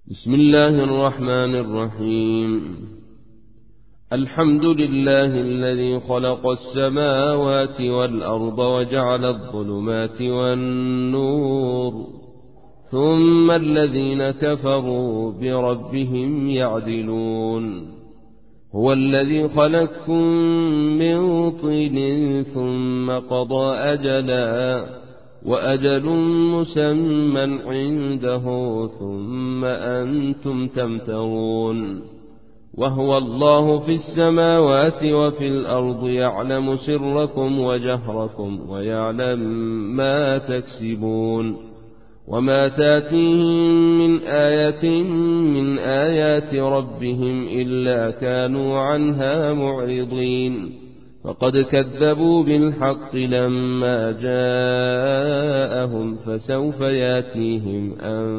بسم الله الرحمن الرحيم. الحمد لله الذي خلق السماوات والأرض وجعل الظلمات والنور، ثم الذين كفروا بربهم يعدلون. هو الذي خلقكم من طين ثم قضى أجلا، وأجل مسمى عنده، ثم أنتم تمترون. وهو الله في السماوات وفي الأرض، يعلم سركم وجهركم ويعلم ما تكسبون. وما تاتيهم من آية من آيات ربهم إلا كانوا عنها معرضين. فقد كذبوا بالحق لما جاءهم، فسوف ياتيهم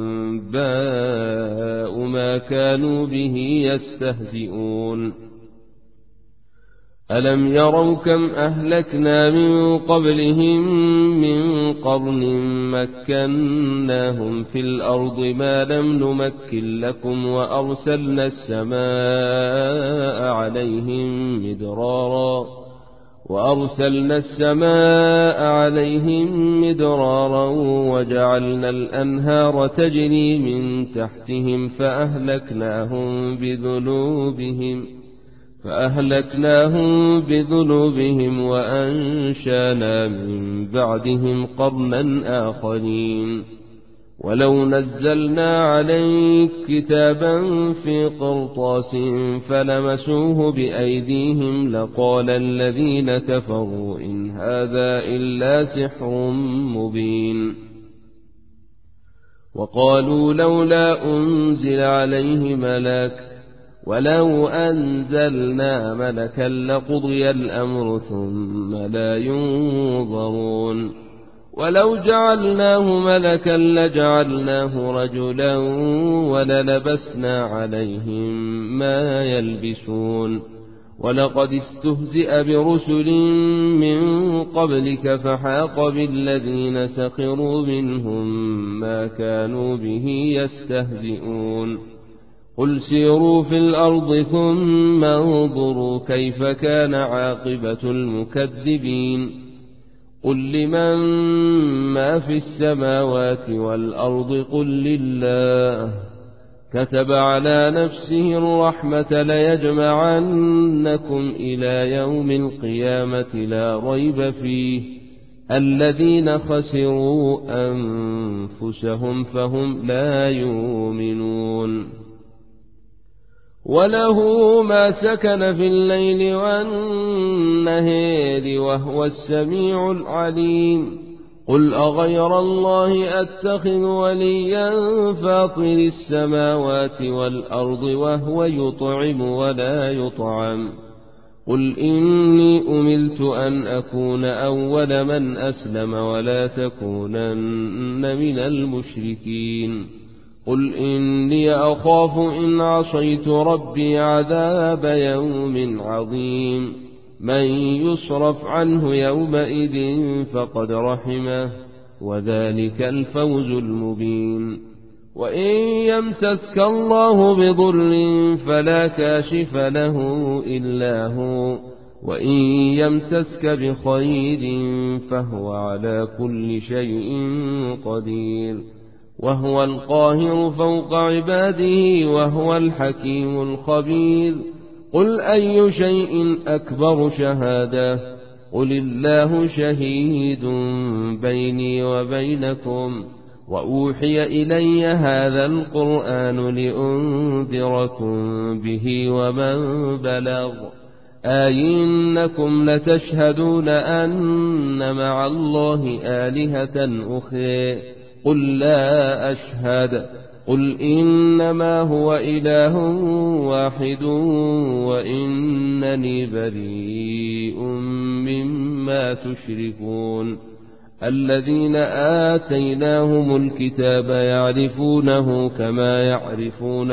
أنباء ما كانوا به يستهزئون. ألم يروا كم أهلكنا من قبلهم من قرن مكناهم في الأرض ما لم نمكن لكم، وأرسلنا السماء عليهم مدرارا وجعلنا الأنهار تجري من تحتهم فأهلكناهم بذنوبهم وأنشأنا من بعدهم قرنا آخرين. ولو نزلنا عليك كتابا في قرطاس فلمسوه بأيديهم لقال الذين كفروا إن هذا إلا سحر مبين. وقالوا لولا أنزل عليه ملك، ولو أنزلنا ملكا لقضي الأمر ثم لا ينظرون. ولو جعلناه ملكا لجعلناه رجلا وللبسنا عليهم ما يلبسون. ولقد استهزئ برسل من قبلك فحاق بالذين سخروا منهم ما كانوا به يستهزئون. قل سيروا في الأرض ثم انظروا كيف كان عاقبة المكذبين. قل لمن ما في السماوات والأرض قل لله. كتب على نفسه الرحمة ليجمعنكم إلى يوم القيامة لا ريب فيه. الذين خسروا أنفسهم فهم لا يؤمنون. وله ما سكن في الليل والنهار وهو السميع العليم. قل أغير الله أتخذ وليا فاطر السماوات والأرض وهو يطعم ولا يطعم. قل إني أمرت أن أكون أول من أسلم ولا تكونن من المشركين. قل إني أخاف إن عصيت ربي عذاب يوم عظيم. من يصرف عنه يومئذ فقد رحمه، وذلك الفوز المبين. وإن يمسسك الله بضر فلا كاشف له إلا هو، وإن يمسسك بخير فهو على كل شيء قدير. وهو القاهر فوق عباده وهو الحكيم الخبير. قل أي شيء أكبر شهادة؟ قل الله شهيد بيني وبينكم. وأوحي إلي هذا القرآن لأنذركم به ومن بلغ. أئنكم لتشهدون أن مع الله آلهة أخرى؟ قل لا أشهد. قل إنما هو إله واحد وإنني بريء مما تشركون. الذين آتيناهم الكتاب يعرفونه كما يعرفون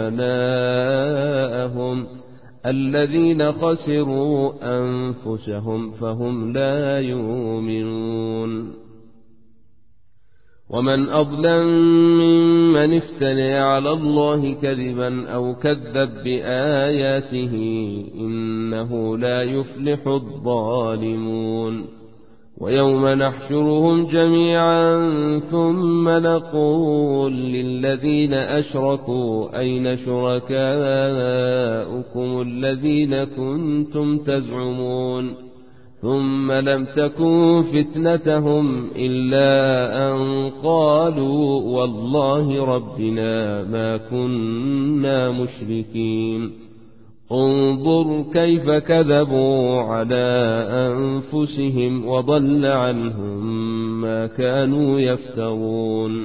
أبناءهم. الذين خسروا أنفسهم فهم لا يؤمنون. ومن أظلم ممن افترى على الله كذبا أو كذب بآياته إنه لا يفلح الظالمون ويوم نحشرهم جميعا ثم نقول للذين أشركوا أين شركاؤكم الذين كنتم تزعمون ثم لم تكن فتنتهم إلا أن قالوا والله ربنا ما كنا مشركين انظر كيف كذبوا على أنفسهم وضل عنهم ما كانوا يفترون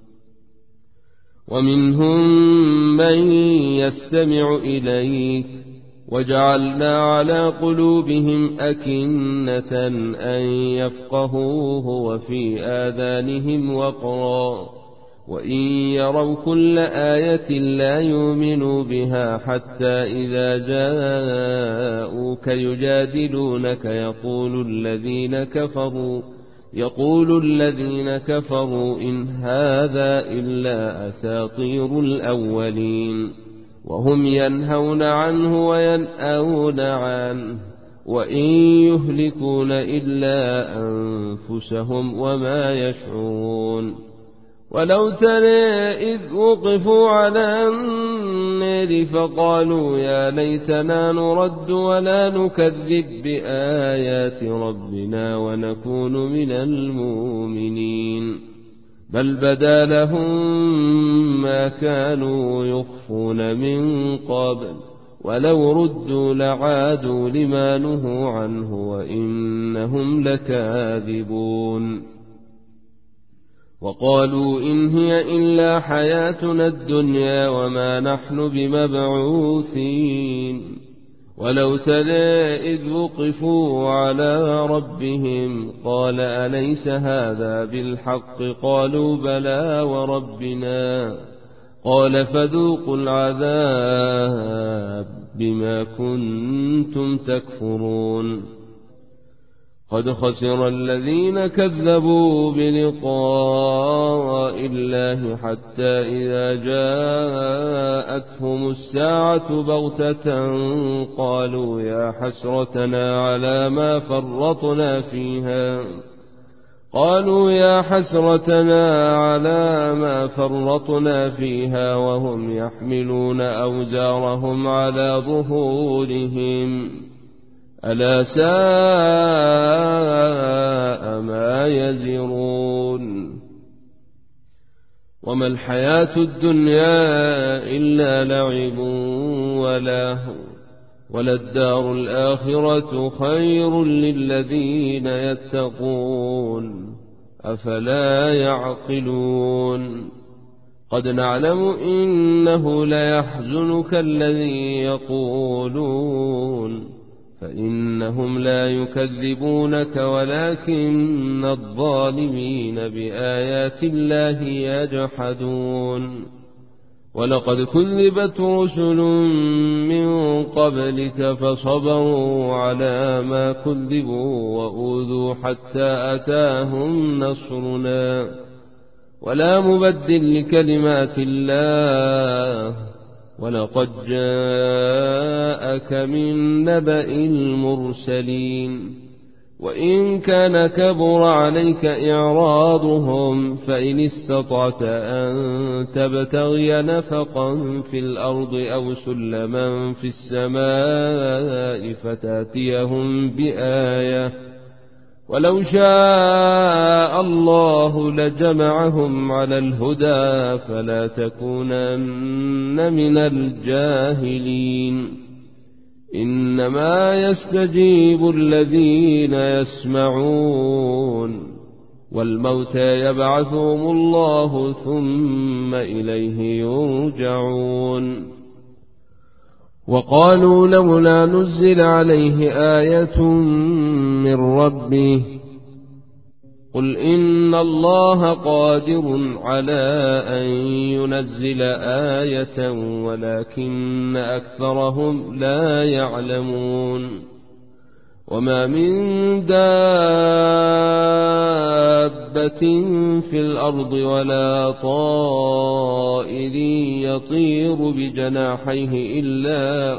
ومنهم من يستمع إليك وجعلنا على قلوبهم أكنة أن يفقهوه وفي آذانهم وقرا وإن يروا كل آية لا يؤمنوا بها حتى إذا جاءوك يجادلونك يقول الذين كفروا إن هذا إلا أساطير الأولين وهم ينهون عنه وينأون عنه وإن يهلكون إلا أنفسهم وما يشعرون ولو ترى إذ وقفوا على النار فقالوا يا ليتنا نرد ولا نكذب بآيات ربنا ونكون من المؤمنين بل بدا لهم ما كانوا يخفون من قبل ولو ردوا لعادوا لما نهوا عنه وإنهم لكاذبون وقالوا إن هي إلا حياتنا الدنيا وما نحن بمبعوثين ولو ترى إذ وقفوا على ربهم قال أليس هذا بالحق قالوا بلى وربنا قال فذوقوا العذاب بما كنتم تكفرون قد خسر الذين كذبوا بلقاء الله حتى إذا جاءتهم الساعة بغتة قالوا يا حسرتنا على ما فرطنا فيها وهم يحملون أوزارهم على ظهورهم ألا ساء ما يزرون وما الحياة الدنيا إلا لعب ولهو وللدار الآخرة خير للذين يتقون أفلا يعقلون قد نعلم إنه ليحزنك الذي يقولون فإنهم لا يكذبونك ولكن الظالمين بآيات الله يجحدون ولقد كذبت رسل من قبلك فصبروا على ما كذبوا وأوذوا حتى أتاهم نصرنا ولا مبدل لكلمات الله ولقد جاءك من نبأ المرسلين وإن كان كبر عليك إعراضهم فإن استطعت أن تبتغي نفقا في الأرض أو سلما في السماء فتأتيهم بآية ولو شاء الله لجمعهم على الهدى فلا تكونن من الجاهلين إنما يستجيب الذين يسمعون والموتى يبعثهم الله ثم إليه يرجعون وقالوا لولا نزل عليه آية من ربه قل إن الله قادر على أن ينزل آية ولكن أكثرهم لا يعلمون وما من دابة في الأرض ولا طائر يطير بجناحيه إلا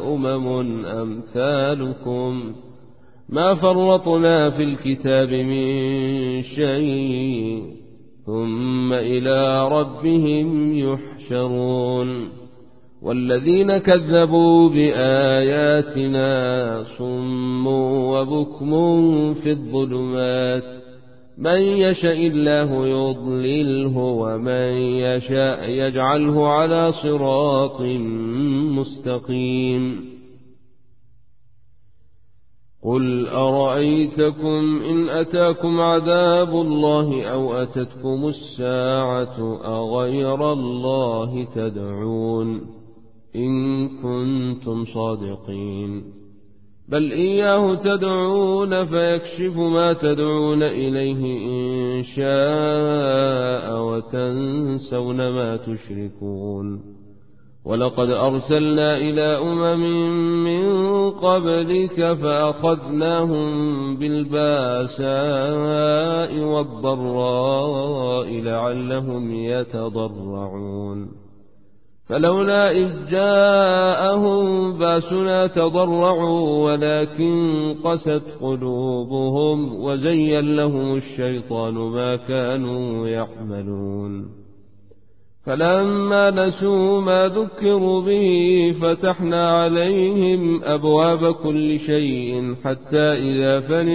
أمثالكم ما فرطنا في الكتاب من شيء ثم إلى ربهم يحشرون والذين كذبوا بآياتنا صم وبكم في الظلمات من يشاء الله يضلله ومن يشاء يجعله على صراط مستقيم قل أرأيتكم إن أتاكم عذاب الله أو أتتكم الساعة أغير الله تدعون إن كنتم صادقين بل إياه تدعون فيكشف ما تدعون إليه إن شاء وتنسون ما تشركون ولقد أرسلنا إلى من قبلك فأخذناهم بالباساء والضراء لعلهم يتضرعون فلولا إذ جاءهم باسنا تضرعوا ولكن قست قلوبهم وزين لهم الشيطان ما كانوا يعملون فلما نسوا ما ذكروا به فتحنا عليهم أبواب كل شيء حتى إذا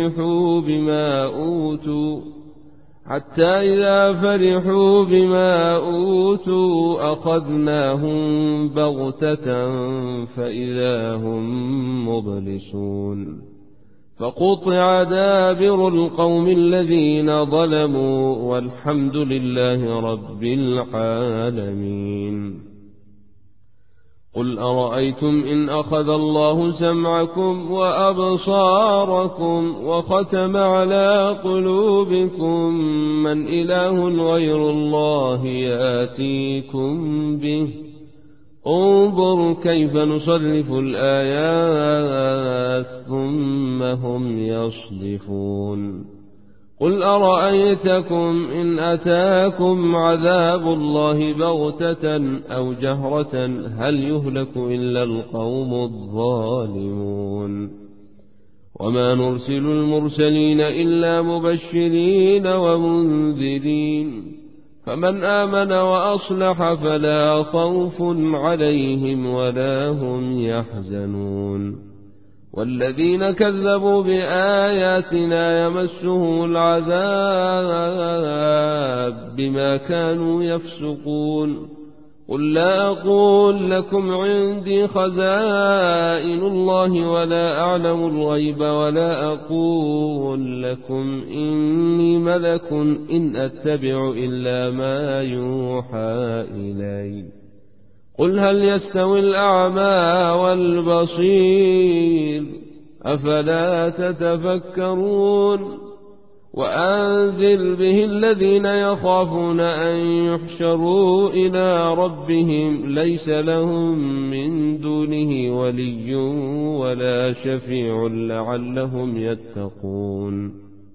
فرحوا بما أوتوا أخذناهم بغتة فإذا هم مبلسون فقطع دابر القوم الذين ظلموا والحمد لله رب العالمين قل أرأيتم إن أخذ الله سمعكم وأبصاركم وختم على قلوبكم من إله غير الله يأتيكم به انظر كيف نصرف الآيات ثم هم يصدفون قل أرأيتكم إن أتاكم عذاب الله بغتة أو جهرة هل يهلك إلا القوم الظالمون وما نرسل المرسلين إلا مبشرين ومنذرين فمن آمن وأصلح فلا خوف عليهم ولا هم يحزنون والذين كذبوا بآياتنا يمسهم العذاب بما كانوا يفسقون قل لا أقول لكم عندي خزائن الله ولا أعلم الغيب ولا أقول لكم إني ملك إن أتبع إلا ما يوحى إلي قل هل يستوي الأعمى والبصير أفلا تتفكرون وأنذر به الذين يخافون أن يحشروا إلى ربهم ليس لهم من دونه ولي ولا شفيع لعلهم يتقون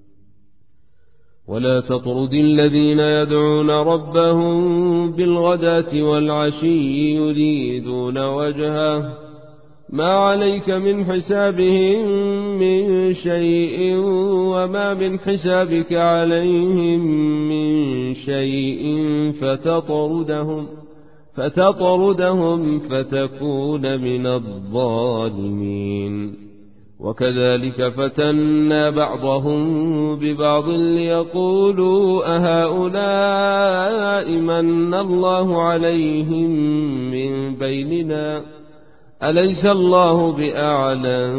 ولا تطرد الذين يدعون ربهم بالغداة والعشي يريدون وجهه ما عليك من حسابهم من شيء وما من حسابك عليهم من شيء فتطردهم فتكون من الظالمين وكذلك فتنا بعضهم ببعض ليقولوا أهؤلاء من الله عليهم من بيننا أليس الله بأعلم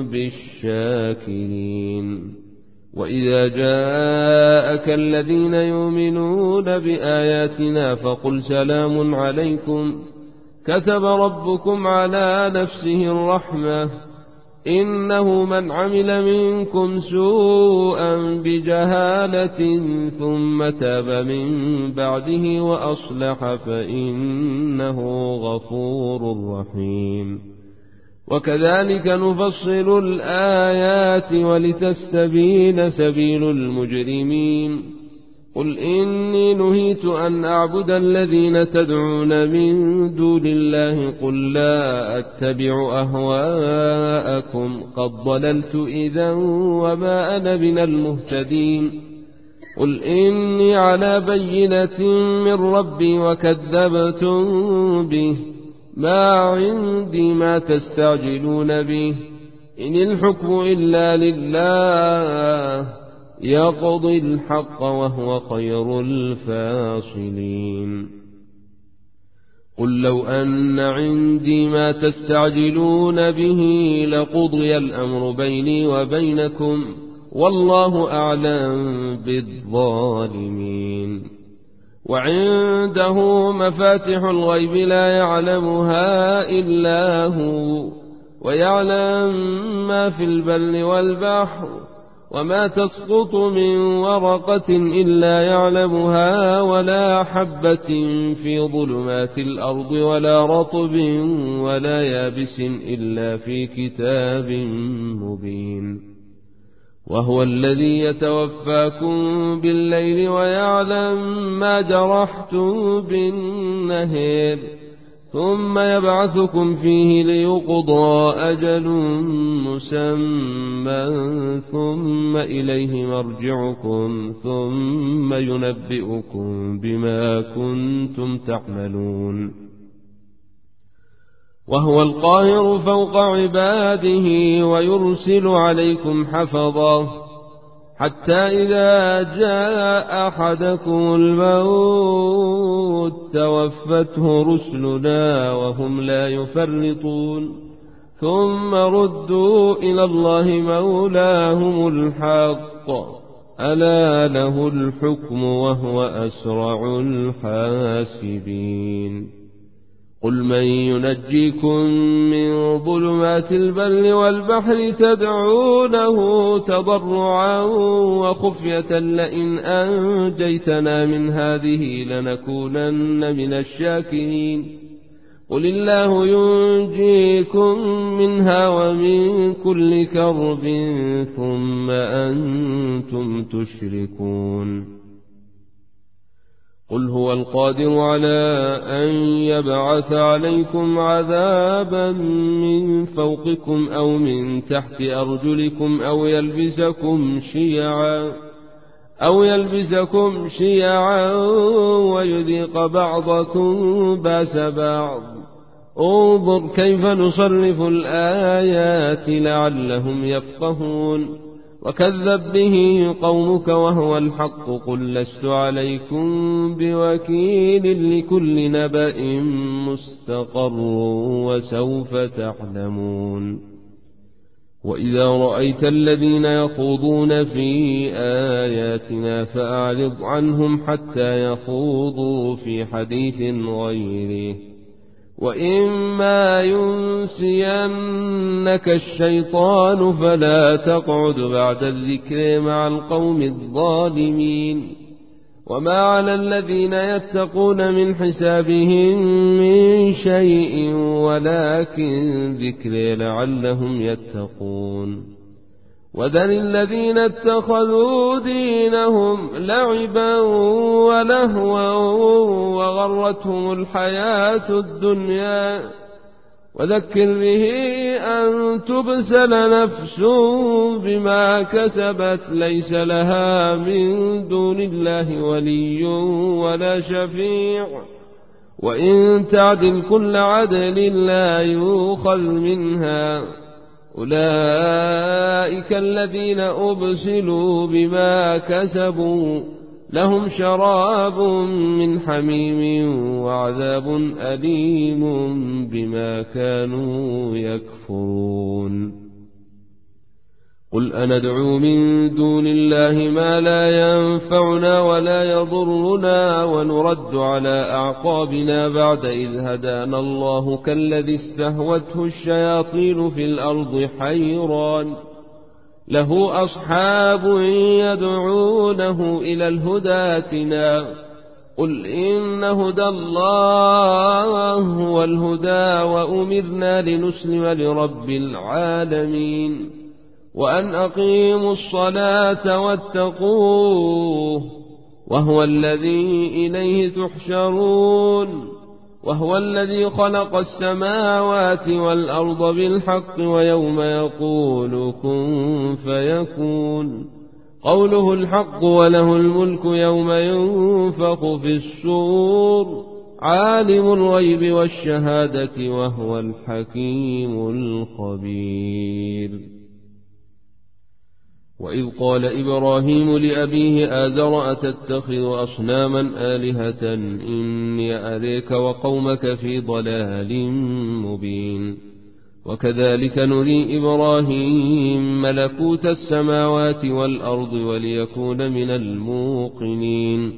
بالشاكرين وإذا جاءك الذين يؤمنون بآياتنا فقل سلام عليكم كتب ربكم على نفسه الرحمة إنه من عمل منكم سوءا بجهالة ثم تاب من بعده وأصلح فإنه غفور رحيم وكذلك نفصل الآيات ولتستبين سبيل المجرمين. قل إني نهيت أن أعبد الذين تدعون من دون الله قل لا أتبع أهواءكم قد ضللت إذا وما أنا من المهتدين. قل إني على بينة من ربي وكذبتم به ما عندي ما تستعجلون به إن الحكم إلا لله يقضي الحق وهو خير الفاصلين. قل لو أن عندي ما تستعجلون به لقضي الأمر بيني وبينكم والله أعلم بالظالمين. وعنده مفاتح الغيب لا يعلمها إلا هو ويعلم ما في البر والبحر وما تسقط من ورقة إلا يعلمها ولا حبة في ظلمات الأرض ولا رطب ولا يابس إلا في كتاب مبين. وهو الذي يتوفاكم بالليل ويعلم ما جرحتم بالنهار ثم يبعثكم فيه ليقضى أجل مسمى ثم إليه مرجعكم ثم ينبئكم بما كنتم تعملون. وهو القاهر فوق عباده ويرسل عليكم حفظا حتى إذا جاء أحدكم الموت توفته رسلنا وهم لا يفرطون ثم ردوا إلى الله مولاهم الحق ألا له الحكم وهو أسرع الحاسبين. قل من ينجيكم من ظلمات البر والبحر تدعونه تضرعا وخفية لئن أنجيتنا من هذه لنكونن من الشاكرين. قل الله ينجيكم منها ومن كل كرب ثم أنتم تشركون. قل هو القادر على أن يبعث عليكم عذابا من فوقكم أو من تحت أرجلكم أو يلبسكم شيعا ويذيق بعضكم باس بعض. انظر كيف نصرف الآيات لعلهم يفقهون. وكذب به قومك وهو الحق قل لست عليكم بوكيل لكل نبأ مستقر وسوف تعلمون. وإذا رأيت الذين يخوضون في آياتنا فأعرض عنهم حتى يخوضوا في حديث غيره وإما ينسينك الشيطان فلا تقعد بعد الذكر مع القوم الظالمين. وما على الذين يتقون من حسابهم من شيء ولكن ذكر لعلهم يتقون. وذر الذين اتخذوا دينهم لعبا ولهوا وغرتهم الحياة الدنيا وذكر به أن تبسل نفس بما كسبت ليس لها من دون الله ولي ولا شفيع وإن تعدل كل عدل لا يؤخذ منها. أولئك الذين أبسلوا بما كسبوا لهم شراب من حميم وعذاب أليم بما كانوا يكفرون. قل أندعو من دون الله ما لا ينفعنا ولا يضرنا ونرد على أعقابنا بعد إذ هدانا الله كالذي استهوته الشياطين في الأرض حيران له أصحاب يدعونه إلى الهدى ائتنا قل إن هدى الله هو الهدى وأمرنا لنسلم لرب العالمين وأن أقيموا الصلاة واتقوه وهو الذي إليه تحشرون وهو الذي خلق السماوات والأرض بالحق ويوم يقول كن فيكون قوله الحق وله الملك يوم ينفخ في الصور عالم الغيب والشهادة وهو الحكيم الخبير. وإذ قال إبراهيم لأبيه آزر أتتخذ أصناما آلهة إني أريك وقومك في ضلال مبين. وكذلك نري إبراهيم ملكوت السماوات والأرض وليكون من الموقنين.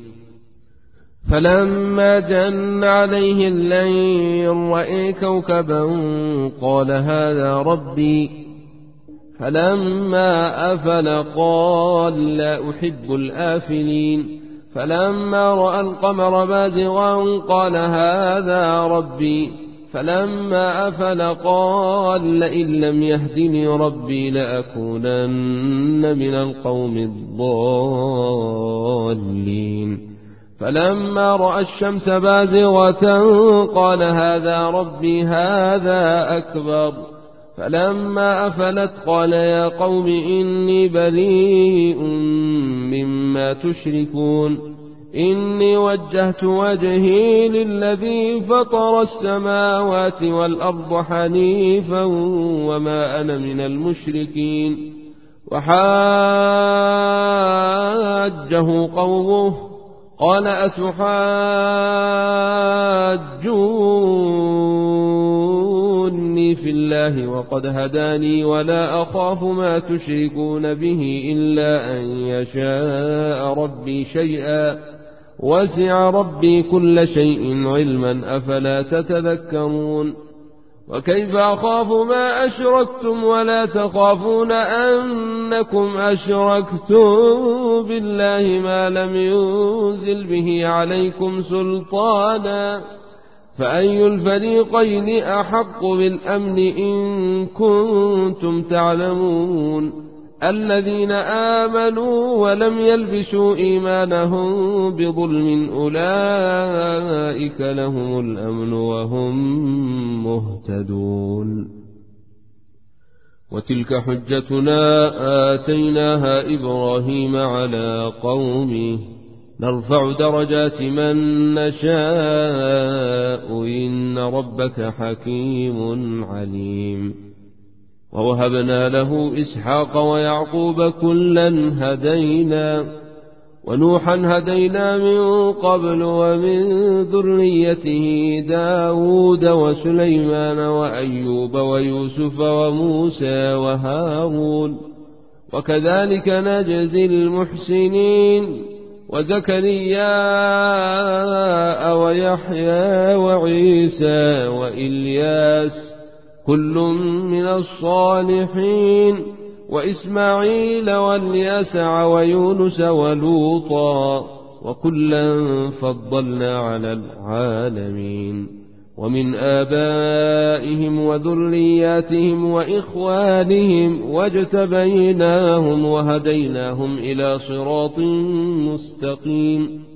فلما جن عليه الليل رأى كوكبا قال هذا ربي فلما أفل قال لا أحب الآفلين. فلما رأى القمر بازغا قال هذا ربي فلما أفل قال لئن لم يهدني ربي لأكونن من القوم الضالين. فلما رأى الشمس بازغة قال هذا ربي هذا أكبر. فلما أفلت قال يا قوم إني بريء مما تشركون إني وجهت وجهي للذي فطر السماوات والأرض حنيفا وما أنا من المشركين. وحاجه قومه قال أتحاجوني في الله وقد هداني ولا أخاف ما تشركون به إلا أن يشاء ربي شيئا وسع ربي كل شيء علما أفلا تتذكرون. وكيف أخاف ما أشركتم ولا تخافون أنكم أشركتم بالله ما لم ينزل به عليكم سلطانا فأي الفريقين أحق بالأمن إن كنتم تعلمون. الذين آمنوا ولم يلبسوا إيمانهم بظلم أولئك لهم الأمن وهم مهتدون. وتلك حجتنا آتيناها إبراهيم على قومه نرفع درجات من نشاء إن ربك حكيم عليم. ووهبنا له إسحاق ويعقوب كلا هدينا ونوحا هدينا من قبل ومن ذريته داود وسليمان وأيوب ويوسف وموسى وهارون وكذلك نجزي المحسنين. وزكريا ويحيى وعيسى وإلياس كل من الصالحين وإسماعيل واليسع ويونس ولوطا وكلا فضلنا على العالمين. ومن آبائهم وذرياتهم وإخوانهم واجتبيناهم وهديناهم إلى صراط مستقيم.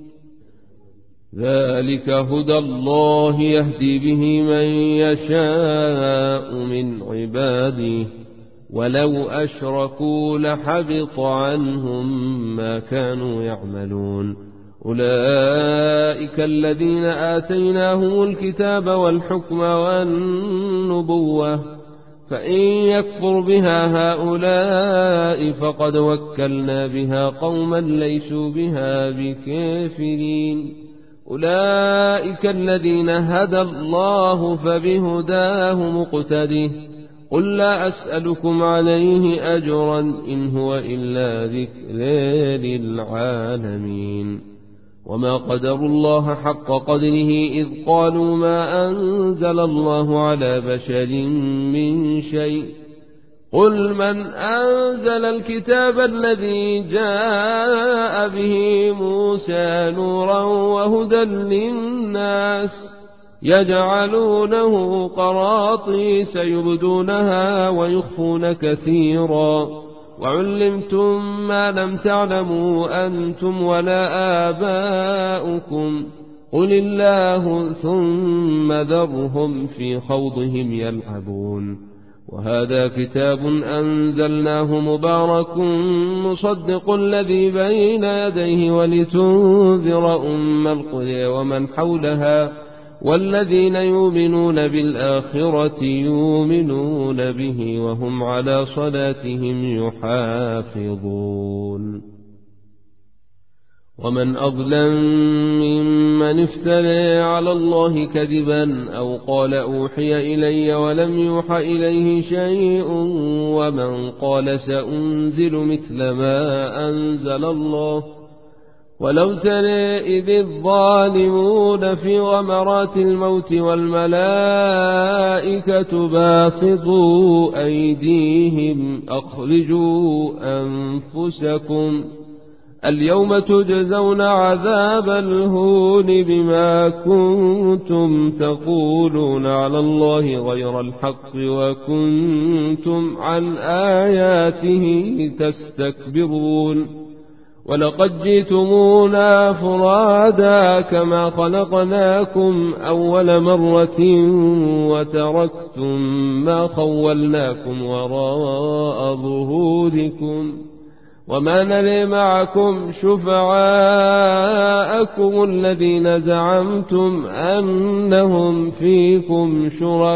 ذلك هدى الله يهدي به من يشاء من عباده ولو أشركوا لحبط عنهم ما كانوا يعملون. أولئك الذين آتيناهم الكتاب والحكم والنبوة فإن يكفر بها هؤلاء فقد وكلنا بها قوما ليسوا بها بكافرين. أولئك الذين هدى الله فبهداه مقتده قل لا أسألكم عليه أجرا إن هو إلا ذكر للعالمين. وما قدروا الله حق قدره إذ قالوا ما أنزل الله على بشر من شيء قل من أنزل الكتاب الذي جاء به موسى نورا وهدى للناس يجعلونه قراطيس يبدونها ويخفون كثيرا وعلمتم ما لم تعلموا أنتم ولا آباؤكم قل الله ثم ذرهم في خوضهم يلعبون وهذا كتاب أنزلناه مبارك مصدق الذي بين يديه ولتنذر القرى ومن حولها والذين يؤمنون بالآخرة يؤمنون به وهم على صلاتهم يحافظون ومن أظلم ممن افترى على الله كذبا أو قال أوحي إلي ولم يوحى إليه شيء ومن قال سأنزل مثل ما أنزل الله ولو ترى إذ الظالمون في غمرات الموت والملائكة باسطوا أيديهم أخرجوا أنفسكم اليوم تجزون عذاب الهون بما كنتم تقولون على الله غير الحق وكنتم عن آياته تستكبرون ولقد جئتمونا فرادا كما خلقناكم أول مرة وتركتم ما خولناكم وراء ظهوركم وما نري معكم شفعاءكم الذين زعمتم أنهم فيكم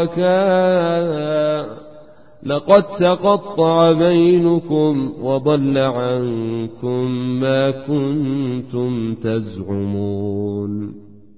شركاء لقد تقطع بينكم وضل عنكم ما كنتم تزعمون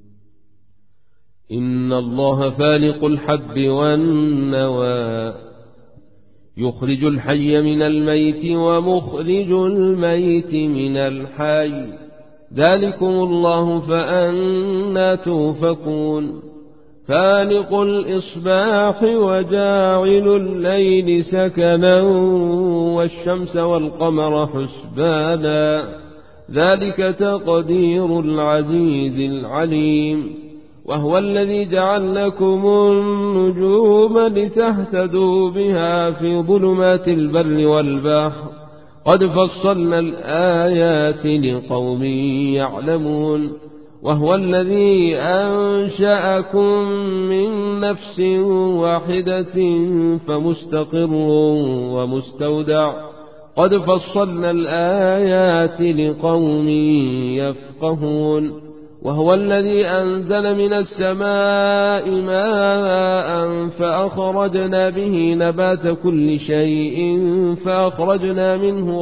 إن الله فالق الحب والنوى يخرج الحي من الميت ومخرج الميت من الحي ذلكم الله فأنا توفكون فالق الإصباح وجاعل الليل سكنا والشمس والقمر حسبانا ذلك تقدير العزيز العليم وهو الذي جعل لكم النجوم لتهتدوا بها في ظلمات البر والبحر قد فصلنا الآيات لقوم يعلمون وهو الذي أنشأكم من نفس واحدة فمستقر ومستودع قد فصلنا الآيات لقوم يفقهون وهو الذي أنزل من السماء ماء فأخرجنا به نبات كل شيء فأخرجنا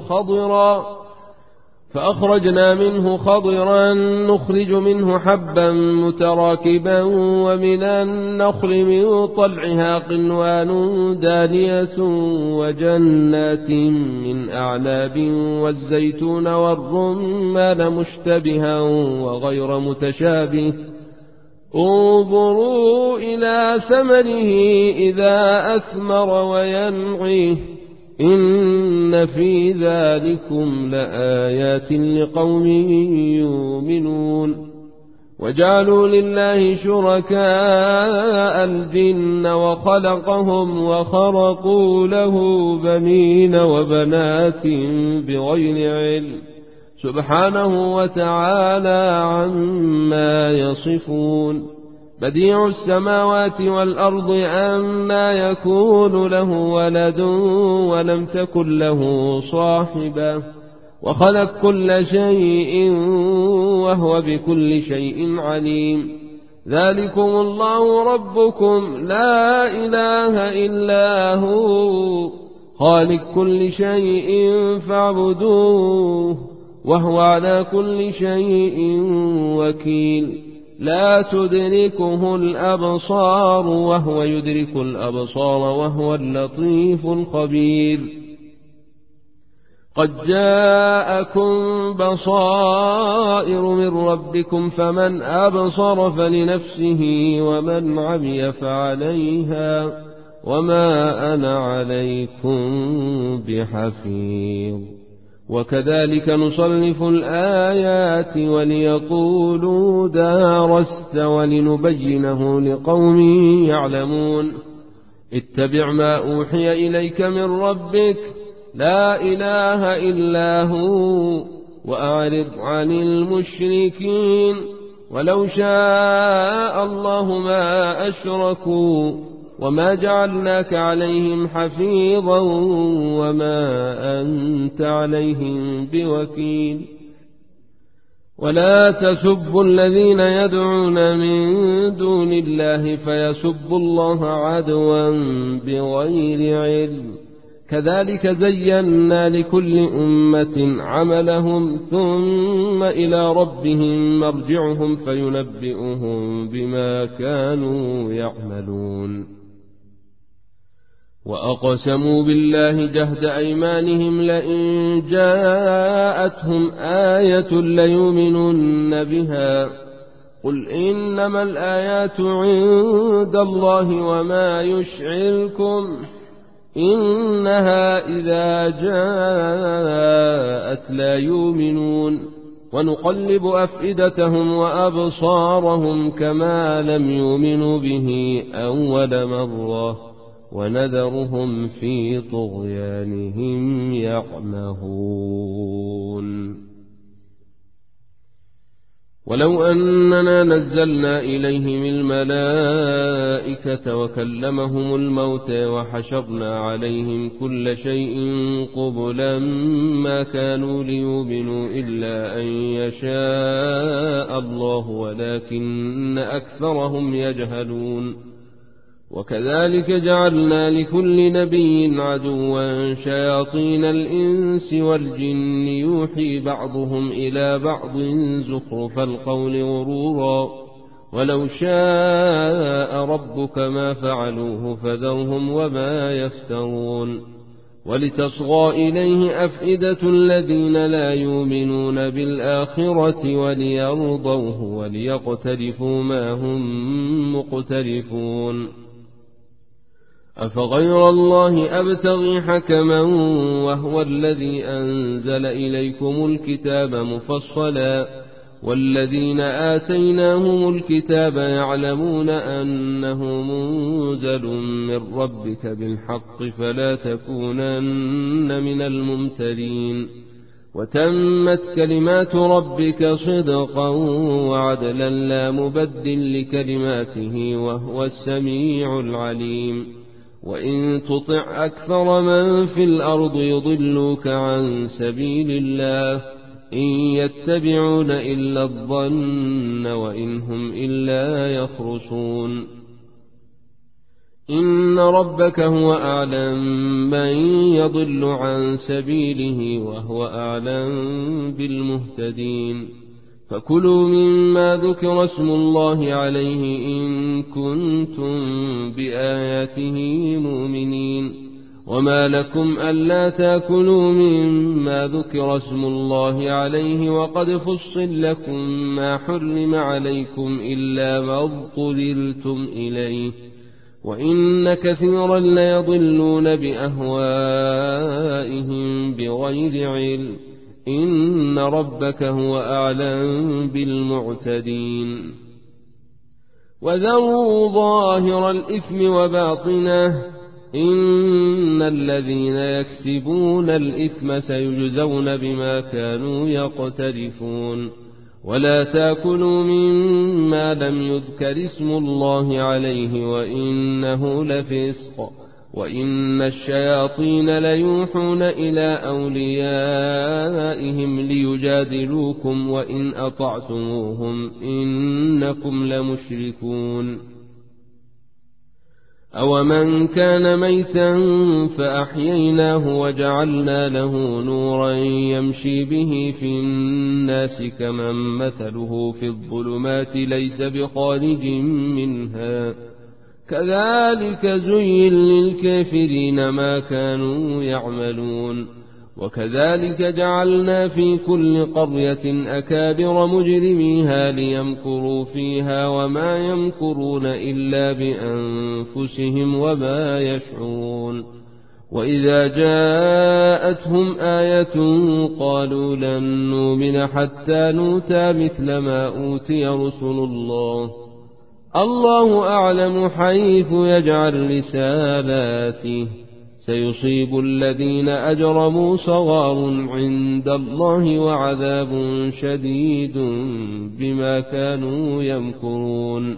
منه خضرا نخرج منه حبا متراكبا ومن النخل من طلعها قنوان دانية وجنات من أعناب والزيتون والرمان مشتبها وغير متشابه انظروا إلى ثمره إذا أثمر وينعيه إن في ذلكم لآيات لقوم يؤمنون وجعلوا لله شركاء الجن وخلقهم وخرقوا له بنين وبنات بغير علم سبحانه وتعالى عما يصفون بديع السماوات والأرض أنى يكون له ولد ولم تكن له صاحبة وخلق كل شيء وهو بكل شيء عليم ذلكم الله ربكم لا إله إلا هو خالق كل شيء فاعبدوه وهو على كل شيء وكيل لا تدركه الأبصار وهو يدرك الأبصار وهو اللطيف الخبير قد جاءكم بصائر من ربكم فمن أبصر فلنفسه ومن عمي فعليها وما أنا عليكم بحفيظ. وكذلك نصرف الآيات وليقولوا درست ولنبينه لقوم يعلمون. اتبع ما أوحي إليك من ربك لا إله إلا هو وأعرض عن المشركين ولو شاء الله ما أشركوا وما جعلناك عليهم حفيظا وما أنت عليهم بوكيل. ولا تسبوا الذين يدعون من دون الله فيسبوا الله عدوا بغير علم كذلك زينا لكل أمة عملهم ثم إلى ربهم مرجعهم فينبئهم بما كانوا يعملون. وأقسموا بالله جهد أيمانهم لئن جاءتهم آية ليؤمنن بها قل إنما الآيات عند الله وما يشعركم إنها إذا جاءت لا يؤمنون. ونقلب أفئدتهم وأبصارهم كما لم يؤمنوا به أول مرة ونذرهم في طغيانهم يعمهون. ولو أننا نزلنا إليهم الملائكة وكلمهم الموتى وحشرنا عليهم كل شيء قبلا ما كانوا ليؤمنوا إلا أن يشاء الله ولكن أكثرهم يجهلون. وكذلك جعلنا لكل نبي عدوا شياطين الإنس والجن يوحي بعضهم إلى بعض زخرف القول غرورا ولو شاء ربك ما فعلوه فذرهم وما يفترون. ولتصغى إليه أفئدة الذين لا يؤمنون بالآخرة وليرضوه وليقترفوا ما هم مقترفون. أفغير الله أبتغي حكما وهو الذي أنزل إليكم الكتاب مفصلا والذين آتيناهم الكتاب يعلمون أنه منزل من ربك بالحق فلا تكونن من الممترين. وتمت كلمات ربك صدقا وعدلا لا مبدل لكلماته وهو السميع العليم. وإن تطع أكثر من في الأرض يضلوك عن سبيل الله إن يتبعون إلا الظن وإن هم إلا يخرصون. إن ربك هو أعلم من يضل عن سبيله وهو أعلم بالمهتدين. فكلوا مما ذكر اسم الله عليه إن كنتم بآياته مؤمنين. وما لكم ألا تأكلوا مما ذكر اسم الله عليه وقد فصل لكم ما حرم عليكم إلا ما اضطررتم إليه وإن كثيرا ليضلون بأهوائهم بغير علم إن ربك هو أعلم بالمعتدين. وذروا ظاهر الإثم وباطنه إن الذين يكسبون الإثم سيجزون بما كانوا يقترفون. ولا تأكلوا مما لم يذكر اسم الله عليه وإنه لفسق وإن الشياطين ليوحون إلى أوليائهم ليجادلوكم وإن أطعتموهم إنكم لمشركون. أومن كان ميتا فأحييناه وجعلنا له نورا يمشي به في الناس كمن مثله في الظلمات ليس بخارج منها كذلك زين للكافرين ما كانوا يعملون. وكذلك جعلنا في كل قرية أكابر مجرميها ليمكروا فيها وما يمكرون إلا بأنفسهم وما يشعرون. وإذا جاءتهم آية قالوا لن نؤمن حتى نؤتى مثل ما أوتي رسل الله، الله أعلم حيث يجعل رسالاته، سيصيب الذين أجرموا صغار عند الله وعذاب شديد بما كانوا يمكرون.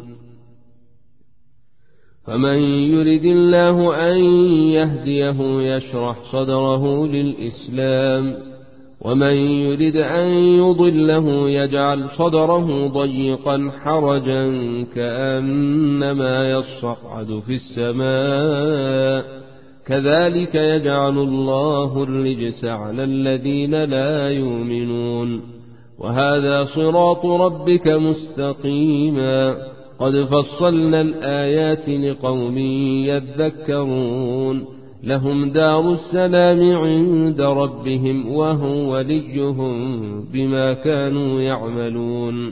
فمن يرد الله أن يهديه يشرح صدره للإسلام، ومن يرد أن يضله يجعل صدره ضيقا حرجا كأنما يصعد في السماء، كذلك يجعل الله الرجس على الذين لا يؤمنون. وهذا صراط ربك مستقيما، قد فصلنا الآيات لقوم يذكرون، لهم دار السلام عند ربهم وهو وليهم بما كانوا يعملون.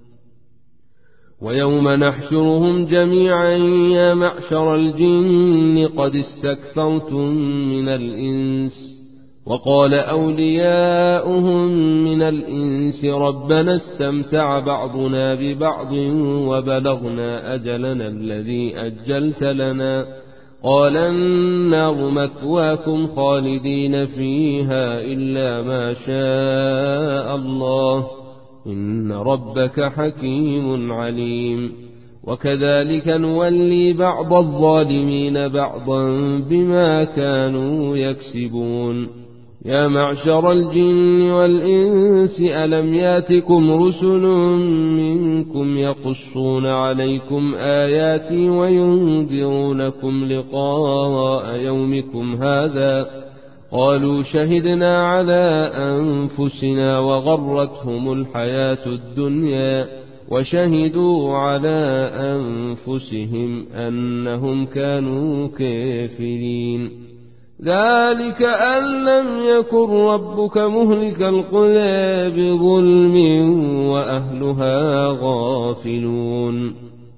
ويوم نحشرهم جميعا يا معشر الجن قد استكثرتم من الإنس، وقال أولياؤهم من الإنس ربنا استمتع بعضنا ببعض وبلغنا أجلنا الذي أجلت لنا، قال النار مثواكم خالدين فيها إلا ما شاء الله، إن ربك حكيم عليم. وكذلك نولي بعض الظالمين بعضا بما كانوا يكسبون. يا معشر الجن والإنس ألم ياتكم رسل منكم يقصون عليكم آياتي وينذرونكم لقاء يومكم هذا، قالوا شهدنا على أنفسنا وغرتهم الحياة الدنيا وشهدوا على أنفسهم أنهم كانوا كافرين. ذلك أن لم يكن ربك مهلك القرى بظلم وأهلها غافلون.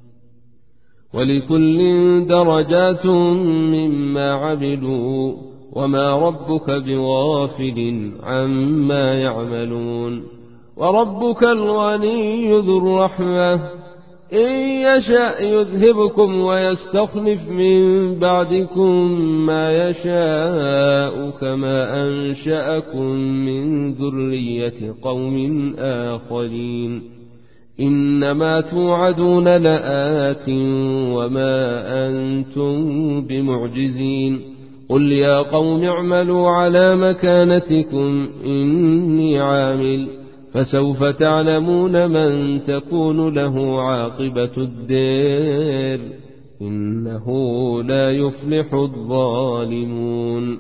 ولكل درجات مما عملوا وما ربك بغافل عما يعملون. وربك الغني ذو الرحمة، إن يشأ يذهبكم ويستخلف من بعدكم ما يشاء كما أنشأكم من ذرية قوم آخرين. إنما توعدون لآت وما أنتم بمعجزين. قل يا قوم اعملوا على مكانتكم إني عامل، فسوف تعلمون من تكون له عاقبة الدار، إنه لا يفلح الظالمون.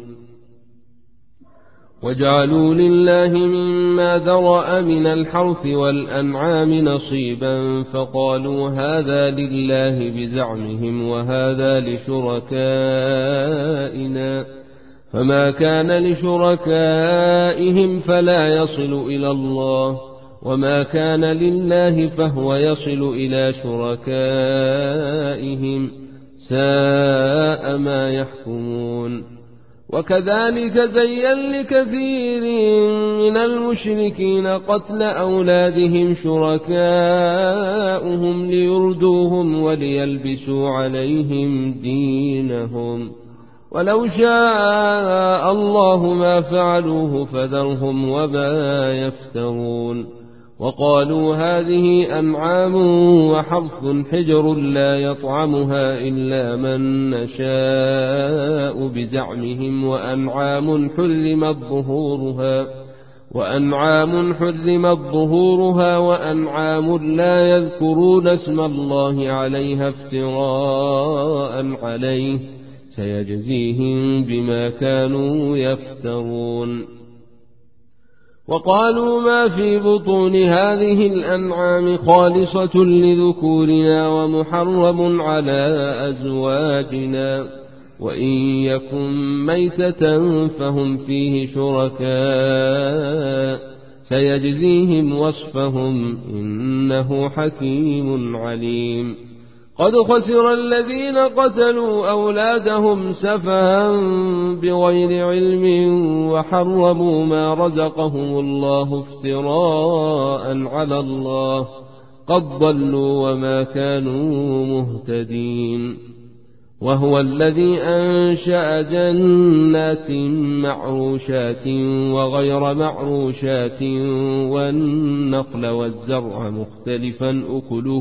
وجعلوا لله مما ذرأ من الحرث والأنعام نصيبا، فقالوا هذا لله بزعمهم وهذا لشركائنا، فما كان لشركائهم فلا يصل إلى الله، وما كان لله فهو يصل إلى شركائهم، ساء ما يحكمون. وكذلك زين لكثير من المشركين قتل أولادهم شركاؤهم ليردوهم وليلبسوا عليهم دينهم، ولو شاء الله ما فعلوه فذرهم وما يفترون. وقالوا هذه أنعام وحرث حجر لا يطعمها إلا من نشاء بزعمهم، وأنعام حرمت ظهورها وأنعام لا يذكرون اسم الله عليها افتراء عليه، سيجزيهم بما كانوا يفترون. وقالوا ما في بطون هذه الأنعام خالصة لذكورنا ومحرم على أزواجنا، وإن يكن ميتة فهم فيه شركاء سيجزيهم وصفهم إنه حكيم عليم. قد خسر الذين قتلوا أولادهم سفها بغير علم وحرموا ما رزقهم الله افتراء على الله قد ضلوا وما كانوا مهتدين. وهو الذي أنشأ جنات معروشات وغير معروشات والنخل والزرع مختلفا أكله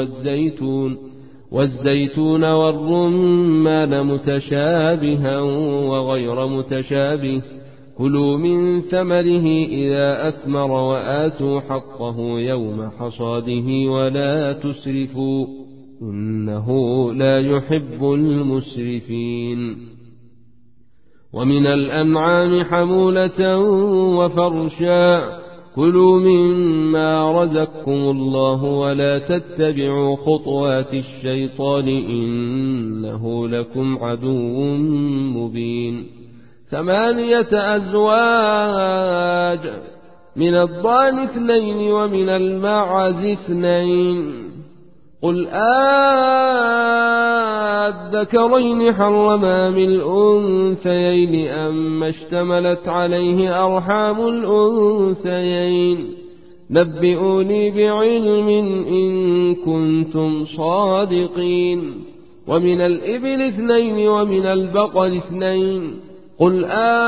والزيتون والرمان متشابها وغير متشابه كلوا من ثمره إذا أثمر وآتوا حقه يوم حصاده ولا تسرفوا إنه لا يحب المسرفين. ومن الأنعام حمولة وفرشا كلوا مما رزقكم الله ولا تتبعوا خطوات الشيطان إنه لكم عدو مبين. 8 أزواج من الضأن 2 ومن الماعز 2 قل الذكرين حرم أم الأنثيين أما اشتملت عليه أرحام الأنثيين نبئوني بعلم إن كنتم صادقين. ومن الإبل 2 ومن البقر 2 قل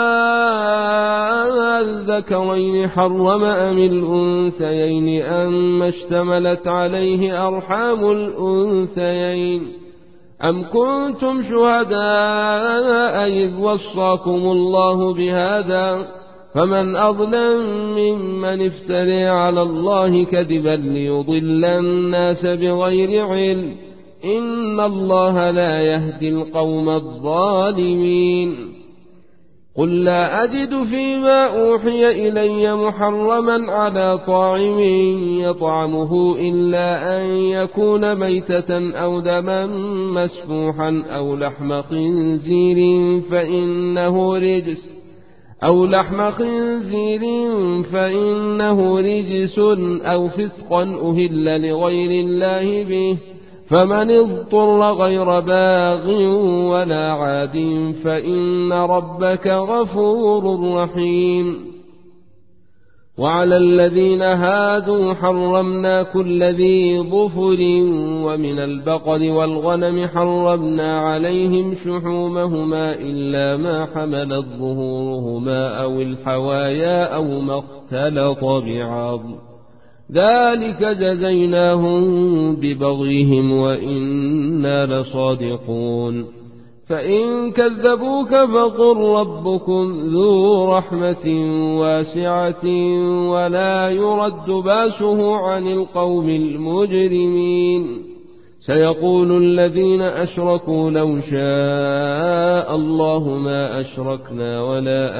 الذكرين حرم أم الأنثيين أما اشتملت عليه أرحام الأنثيين أم كنتم شهداء إذ وصاكم الله بهذا فمن أظلم ممن افترى على الله كذبا ليضل الناس بغير علم إن الله لا يهدي القوم الظالمين. قل لا أجد فيما أوحي إلي محرما على طاعم يطعمه إلا أن يكون ميتة أو دما مسفوحا أو لحم خنزير فإنه رجس أو فسقا أهل لغير الله به فمن اضطر غير باغ ولا عاد فإن ربك غفور رحيم. وعلى الذين هادوا حرمنا كل ذي ظفر ومن البقر والغنم حرمنا عليهم شحومهما إلا ما حملت ظهورهما أو الحوايا أو ما اختلط بعظم ذلك جزيناهم ببغيهم وإنا لصادقون. فإن كذبوك فقل ربكم ذو رحمة واسعة ولا يرد باسه عن القوم المجرمين. سيقول الذين أشركوا لو شاء الله ما أشركنا ولا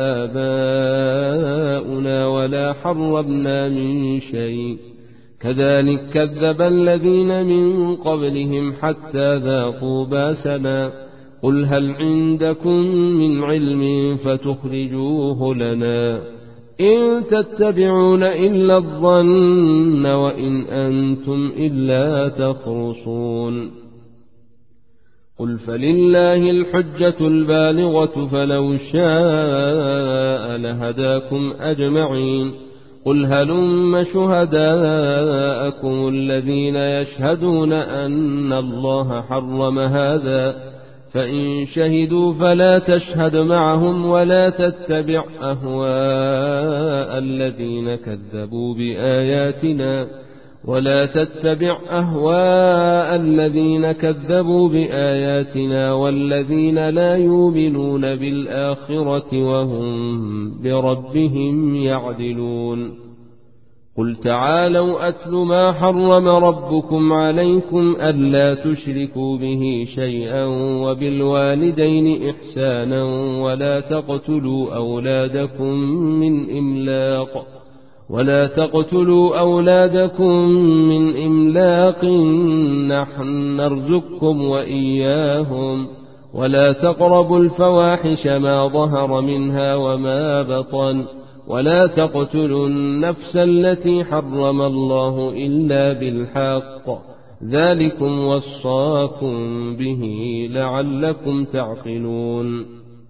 آباؤنا ولا حرمنا من شيء كذلك كذب الذين من قبلهم حتى ذاقوا باسنا قل هل عندكم من علم فتخرجوه لنا إن تتبعون إلا الظن وإن أنتم إلا تخرصون. قل فلله الحجة البالغة فلو شاء لهداكم أجمعين. قل هلم شهداءكم الذين يشهدون أن الله حرم هذا فإن شهدوا فلا تشهد معهم ولا تتبع أهواء الذين كذبوا بآياتنا والذين لا يؤمنون بالآخرة وهم بربهم يعدلون. قل تعالوا أتل ما حرم ربكم عليكم ألا تشركوا به شيئا وبالوالدين إحسانا ولا تقتلوا أولادكم من إملاق نحن نرزقكم وإياهم ولا تقربوا الفواحش ما ظهر منها وما بطن ولا تقتلوا النفس التي حرم الله إلا بالحق ذلكم وصاكم به لعلكم تعقلون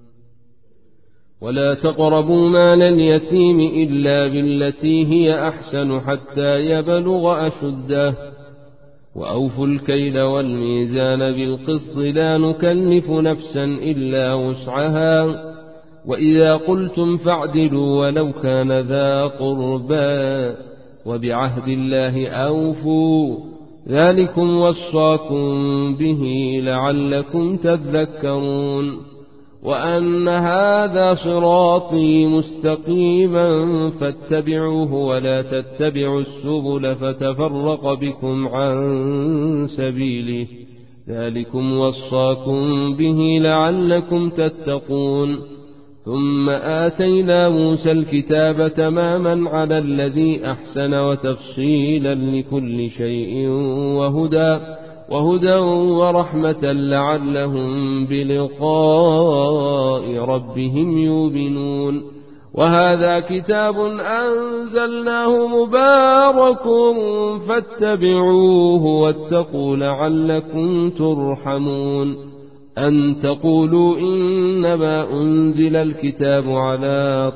ولا تقربوا مال اليتيم إلا بالتي هي أحسن حتى يبلغ أشده وأوفوا الكيل والميزان بالقسط لا نكلف نفسا إلا وسعها وإذا قلتم فاعدلوا ولو كان ذا قربى وبعهد الله أوفوا ذلكم وصاكم به لعلكم تذكرون وأن هذا صراطي مستقيما فاتبعوه ولا تتبعوا السبل فتفرق بكم عن سبيله ذلكم وصاكم به لعلكم تتقون ثم آتينا موسى الكتاب تماما على الذي أحسن وتفصيلا لكل شيء وهدى ورحمة لعلهم بلقاء ربهم يؤمنون وهذا كتاب أنزلناه مبارك فاتبعوه واتقوا لعلكم ترحمون أن تقولوا إنما أنزل الكتاب على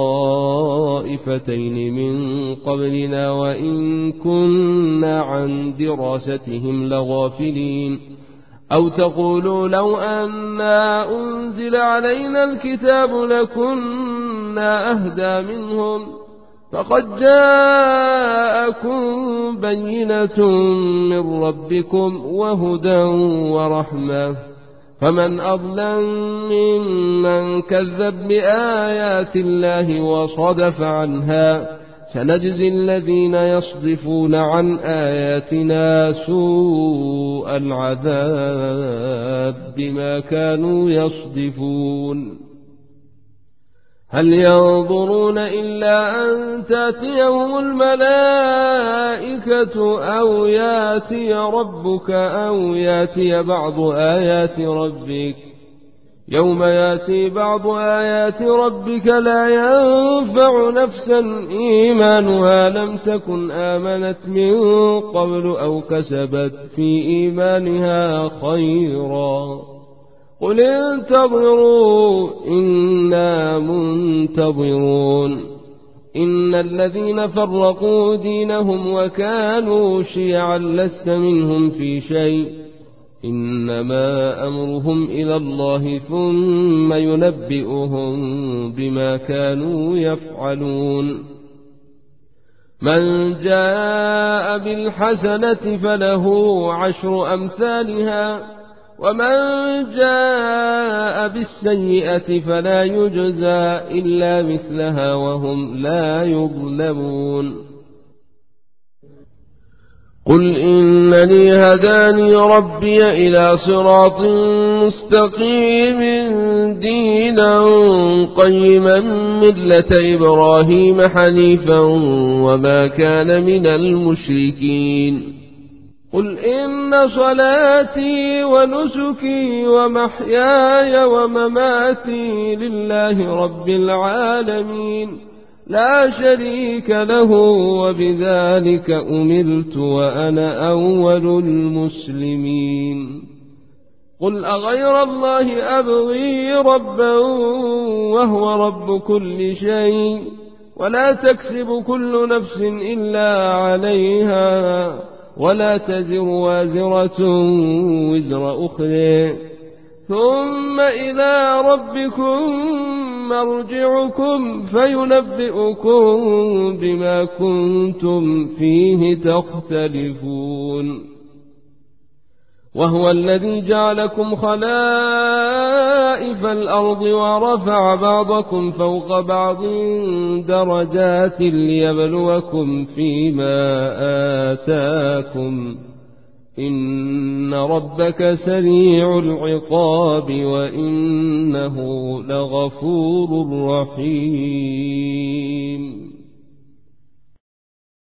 طائفتين من قبلنا وإن كنا عن دراستهم لغافلين أو تقولوا لو أنا أنزل علينا الكتاب لكنا أهدى منهم فقد جاءكم بينة من ربكم وهدى ورحمة فمن أظلم ممن كذب بآيات الله وصدف عنها سنجزي الذين يصدفون عن آياتنا سوء العذاب بما كانوا يصدفون هل ينظرون إلا أن تأتيهم الملائكة أو يأتي ربك أو يأتي بعض آيات ربك يوم يأتي بعض آيات ربك لا ينفع نفسا إيمانها لم تكن آمنت من قبل أو كسبت في إيمانها خيرا قل انتظروا إنا منتظرون إن الذين فرقوا دينهم وكانوا شيعا لست منهم في شيء إنما أمرهم إلى الله ثم ينبئهم بما كانوا يفعلون من جاء بالحسنة فله 10 أمثالها ومن جاء بالسيئة فلا يجزى إلا مثلها وهم لا يظلمون قل إنني هداني ربي إلى صراط مستقيم دينا قيما ملة إبراهيم حنيفا وما كان من المشركين قل إن صلاتي ونسكي ومحياي ومماتي لله رب العالمين لا شريك له وبذلك أمرت وأنا أول المسلمين قل أغير الله أبغي ربا وهو رب كل شيء ولا تكسب كل نفس إلا عليها ولا تزر وازرة وزر أخرى ثم إلى ربكم مرجعكم فينبئكم بما كنتم فيه تختلفون وهو الذي جعلكم خلائف الأرض ورفع بعضكم فوق بعض درجات ليبلوكم فيما آتاكم إن ربك سريع العقاب وإنه لغفور رحيم